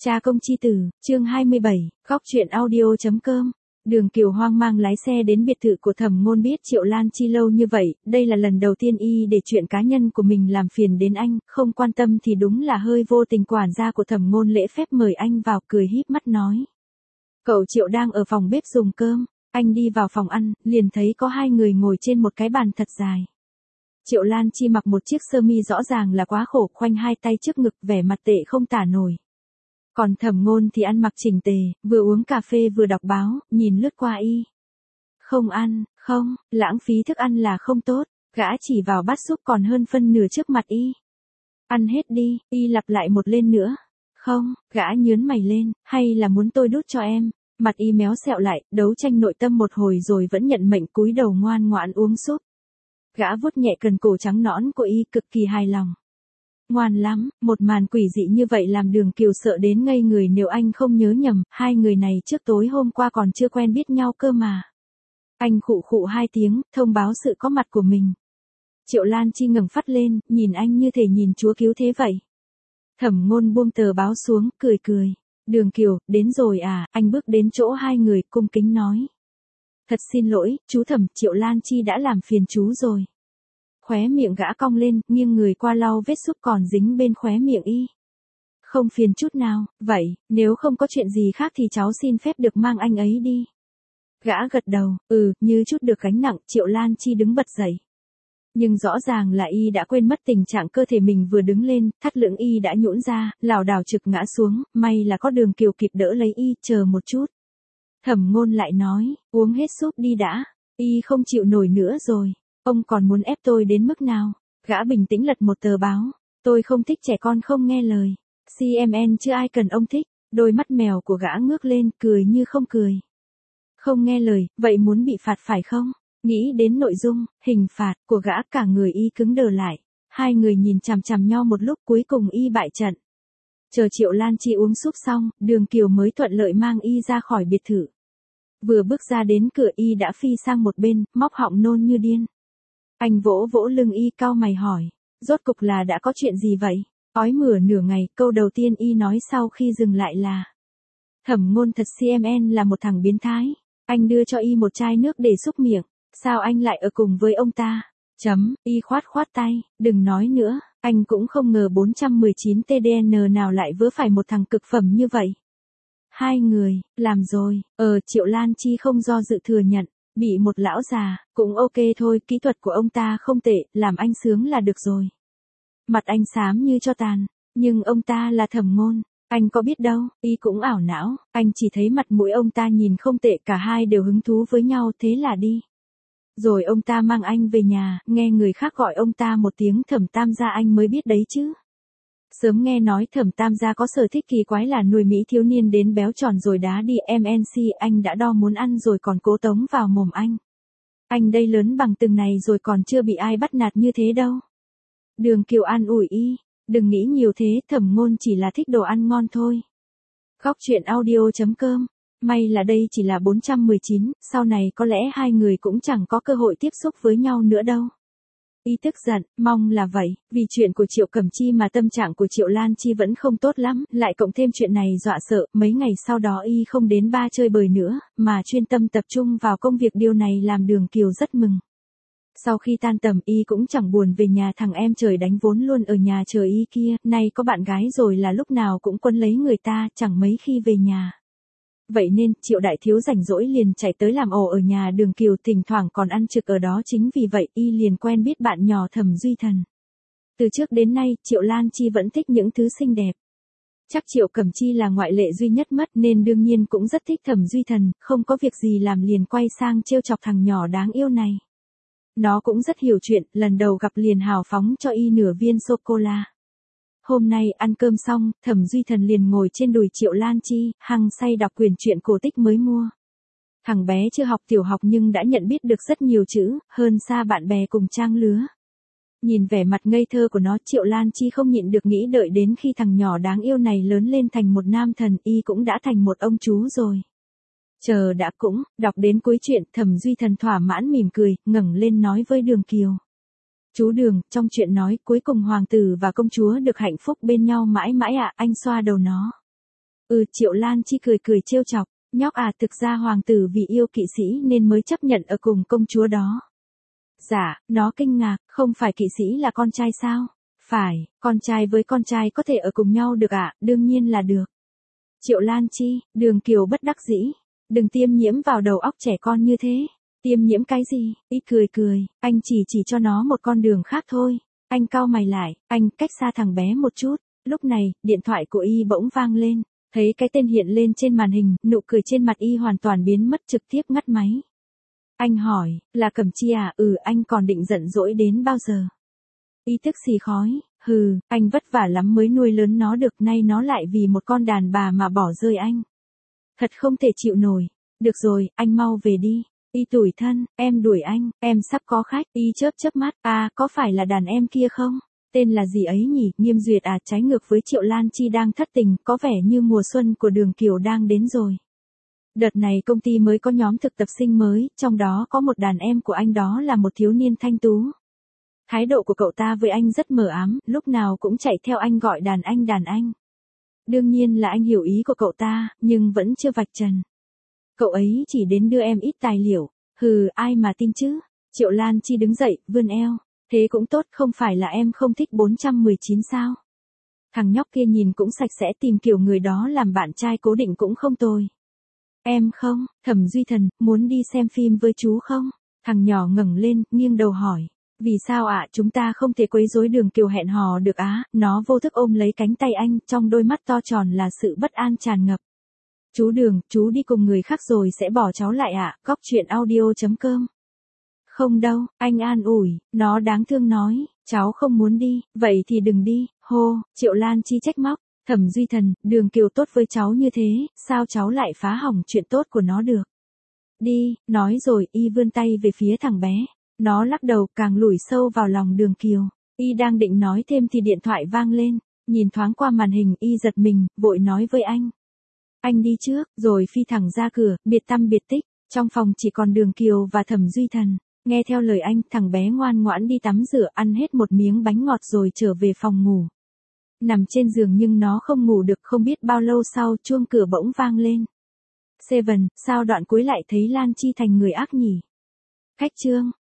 Cha công chi tử, chương 27, góc truyện audio.com. Đường Kiều hoang mang lái xe đến biệt thự của Thẩm Ngôn, biết Triệu Lan Chi lâu như vậy, đây là lần đầu tiên y để chuyện cá nhân của mình làm phiền đến anh, không quan tâm thì đúng là hơi vô tình. Quản gia của Thẩm Ngôn lễ phép mời anh vào, cười híp mắt nói. Cậu Triệu đang ở phòng bếp dùng cơm. Anh đi vào phòng ăn, liền thấy có hai người ngồi trên một cái bàn thật dài. Triệu Lan Chi mặc một chiếc sơ mi rõ ràng là quá khổ, khoanh hai tay trước ngực, vẻ mặt tệ không tả nổi. Còn Thẩm Ngôn thì ăn mặc chỉnh tề, vừa uống cà phê vừa đọc báo, nhìn lướt qua y. Không ăn, không, lãng phí thức ăn là không tốt, gã chỉ vào bát súp còn hơn phân nửa trước mặt y. Ăn hết đi, y lặp lại một lên nữa. Không, gã nhớn mày lên, hay là muốn tôi đút cho em? Mặt y méo sẹo lại, đấu tranh nội tâm một hồi rồi vẫn nhận mệnh cúi đầu ngoan ngoãn uống súp. Gã vuốt nhẹ cần cổ trắng nõn của y, cực kỳ hài lòng. Ngoan lắm, một màn quỷ dị như vậy làm Đường Kiều sợ đến ngây người. Nếu anh không nhớ nhầm, hai người này trước tối hôm qua còn chưa quen biết nhau cơ mà. Anh khụ khụ hai tiếng, thông báo sự có mặt của mình. Triệu Lan Chi ngẩng phát lên, nhìn anh như thể nhìn chúa cứu thế vậy. Thẩm Ngôn buông tờ báo xuống, cười cười. Đường Kiều, đến rồi à? Anh bước đến chỗ hai người, cung kính nói. Thật xin lỗi, chú Thẩm, Triệu Lan Chi đã làm phiền chú rồi. Khóe miệng gã cong lên, nghiêng người qua lau vết súp còn dính bên khóe miệng y. Không phiền chút nào, vậy, nếu không có chuyện gì khác thì cháu xin phép được mang anh ấy đi. Gã gật đầu, như chút được gánh nặng. Triệu Lan Chi đứng bật dậy. Nhưng rõ ràng là y đã quên mất tình trạng cơ thể mình, vừa đứng lên, thắt lưng y đã nhũn ra, lảo đảo trực ngã xuống, may là có Đường Kiều kịp đỡ lấy y. Chờ một chút. Thẩm Ngôn lại nói, uống hết súp đi đã, y không chịu nổi nữa rồi. Ông còn muốn ép tôi đến mức nào? Gã bình tĩnh lật một tờ báo. Tôi không thích trẻ con không nghe lời. CMN chưa ai cần ông thích. Đôi mắt mèo của gã ngước lên, cười như không cười. Không nghe lời, vậy muốn bị phạt phải không? Nghĩ đến nội dung, hình phạt của gã, cả người y cứng đờ lại. Hai người nhìn chằm chằm nhau một lúc, cuối cùng y bại trận. Chờ Triệu Lan Chi uống súp xong, Đường Kiều mới thuận lợi mang y ra khỏi biệt thự. Vừa bước ra đến cửa y đã phi sang một bên, móc họng nôn như điên. Anh vỗ vỗ lưng y, cau mày hỏi, rốt cục là đã có chuyện gì vậy? Ói mửa nửa ngày, câu đầu tiên y nói sau khi dừng lại là: Thẩm Ngôn thật CMN là một thằng biến thái. Anh đưa cho y một chai nước để xúc miệng. Sao anh lại ở cùng với ông ta? Y khoát tay, đừng nói nữa, anh cũng không ngờ 419 TDN nào lại vớ phải một thằng cực phẩm như vậy. Hai người, làm rồi, Triệu Lan Chi không do dự thừa nhận. Bị một lão già, cũng ok thôi, kỹ thuật của ông ta không tệ, làm anh sướng là được rồi. Mặt anh xám như cho tàn, nhưng ông ta là Thẩm Ngôn, anh có biết đâu, y cũng ảo não, anh chỉ thấy mặt mũi ông ta nhìn không tệ, cả hai đều hứng thú với nhau, thế là đi. Rồi ông ta mang anh về nhà, nghe người khác gọi ông ta một tiếng Thẩm Tam gia anh mới biết đấy chứ. Sớm nghe nói Thẩm Tam gia có sở thích kỳ quái là nuôi mỹ thiếu niên đến béo tròn rồi đá đi MNC, anh đã đo muốn ăn rồi còn cố tống vào mồm anh. Anh đây lớn bằng từng này rồi còn chưa bị ai bắt nạt như thế đâu. Đường Kiều an ủi y, đừng nghĩ nhiều thế, Thẩm Ngôn chỉ là thích đồ ăn ngon thôi. Góc truyện audio.com. May là đây chỉ là 419, sau này có lẽ hai người cũng chẳng có cơ hội tiếp xúc với nhau nữa đâu. Y tức giận, mong là vậy, vì chuyện của Triệu Cẩm Chi mà tâm trạng của Triệu Lan Chi vẫn không tốt lắm, lại cộng thêm chuyện này dọa sợ, mấy ngày sau đó y không đến bar chơi bời nữa, mà chuyên tâm tập trung vào công việc, điều này làm Đường Kiều rất mừng. Sau khi tan tầm y cũng chẳng buồn về nhà, thằng em trời đánh vốn luôn ở nhà chờ y kia, nay có bạn gái rồi là lúc nào cũng quấn lấy người ta, chẳng mấy khi về nhà. Vậy nên, Triệu đại thiếu rảnh rỗi liền chạy tới làm ổ ở nhà Đường Kiều, thỉnh thoảng còn ăn trực ở đó, chính vì vậy y liền quen biết bạn nhỏ Thẩm Duy Thần. Từ trước đến nay, Triệu Lan Chi vẫn thích những thứ xinh đẹp. Chắc Triệu Cẩm Chi là ngoại lệ duy nhất mất nên đương nhiên cũng rất thích Thẩm Duy Thần, không có việc gì làm liền quay sang trêu chọc thằng nhỏ đáng yêu này. Nó cũng rất hiểu chuyện, lần đầu gặp liền hào phóng cho y nửa viên sô-cô-la. Hôm nay ăn cơm xong, Thẩm Duy Thần liền ngồi trên đùi Triệu Lan Chi, hăng say đọc quyển truyện cổ tích mới mua. Thằng bé chưa học tiểu học nhưng đã nhận biết được rất nhiều chữ, hơn xa bạn bè cùng trang lứa. Nhìn vẻ mặt ngây thơ của nó, Triệu Lan Chi không nhịn được nghĩ đợi đến khi thằng nhỏ đáng yêu này lớn lên thành một nam thần, y cũng đã thành một ông chú rồi. Chờ đã, cũng đọc đến cuối chuyện, Thẩm Duy Thần thỏa mãn mỉm cười, ngẩng lên nói với Đường Kiều. Chú Đường, trong chuyện nói cuối cùng hoàng tử và công chúa được hạnh phúc bên nhau mãi mãi ạ, anh xoa đầu nó. Triệu Lan Chi cười cười trêu chọc, nhóc à, thực ra hoàng tử vì yêu kỵ sĩ nên mới chấp nhận ở cùng công chúa đó. Dạ, nó kinh ngạc, không phải kỵ sĩ là con trai sao? Phải, con trai với con trai có thể ở cùng nhau được ạ, đương nhiên là được. Triệu Lan Chi, Đường Kiều bất đắc dĩ, đừng tiêm nhiễm vào đầu óc trẻ con như thế. Tiêm nhiễm cái gì? Ít cười cười, anh chỉ cho nó một con đường khác thôi. Anh cau mày lại, anh cách xa thằng bé một chút. Lúc này, điện thoại của Y bỗng vang lên. Thấy cái tên hiện lên trên màn hình, nụ cười trên mặt Y hoàn toàn biến mất, trực tiếp ngắt máy. Anh hỏi, là Cẩm Chi à? Anh còn định giận dỗi đến bao giờ? Y tức xì khói, anh vất vả lắm mới nuôi lớn nó được, nay nó lại vì một con đàn bà mà bỏ rơi anh. Thật không thể chịu nổi. Được rồi, anh mau về đi. Y tủi thân, em đuổi anh, em sắp có khách. Y chớp mắt, có phải là đàn em kia không? Tên là gì ấy nhỉ? Nghiêm Duyệt à? Trái ngược với Triệu Lan Chi đang thất tình, có vẻ như mùa xuân của Đường Kiều đang đến rồi. Đợt này công ty mới có nhóm thực tập sinh mới, trong đó có một đàn em của anh, đó là một thiếu niên thanh tú. Thái độ của cậu ta với anh rất mờ ám, lúc nào cũng chạy theo anh gọi đàn anh. Đương nhiên là anh hiểu ý của cậu ta, nhưng vẫn chưa vạch trần. Cậu ấy chỉ đến đưa em ít tài liệu. Ai mà tin chứ? Triệu Lan Chi đứng dậy, vươn eo. Thế cũng tốt, không phải là em không thích 419 sao? Thằng nhóc kia nhìn cũng sạch sẽ, tìm kiểu người đó làm bạn trai cố định cũng không tồi. Em không? Thẩm Duy Thần, muốn đi xem phim với chú không? Thằng nhỏ ngẩng lên, nghiêng đầu hỏi. Vì sao ạ? Chúng ta không thể quấy rối Đường Kiều hẹn hò được á? Nó vô thức ôm lấy cánh tay anh, trong đôi mắt to tròn là sự bất an tràn ngập. Chú Đường, chú đi cùng người khác rồi sẽ bỏ cháu lại ạ. Góc truyện audio.com. Không đâu, anh an ủi, nó đáng thương nói, cháu không muốn đi, vậy thì đừng đi. Hô, Triệu Lan Chi trách móc. Thẩm Duy Thần, Đường Kiều tốt với cháu như thế, sao cháu lại phá hỏng chuyện tốt của nó được? Đi, nói rồi, Y vươn tay về phía thằng bé. Nó lắc đầu, càng lủi sâu vào lòng Đường Kiều. Y đang định nói thêm thì điện thoại vang lên. Nhìn thoáng qua màn hình, Y giật mình, vội nói với anh. Anh đi trước, rồi phi thẳng ra cửa, biệt tăm biệt tích. Trong phòng chỉ còn Đường Kiều và Thẩm Duy Thần. Nghe theo lời anh, thằng bé ngoan ngoãn đi tắm rửa, ăn hết một miếng bánh ngọt rồi trở về phòng ngủ. Nằm trên giường nhưng nó không ngủ được, không biết bao lâu sau, chuông cửa bỗng vang lên. Seven, sao đoạn cuối lại thấy Lan Chi thành người ác nhỉ? Cách chương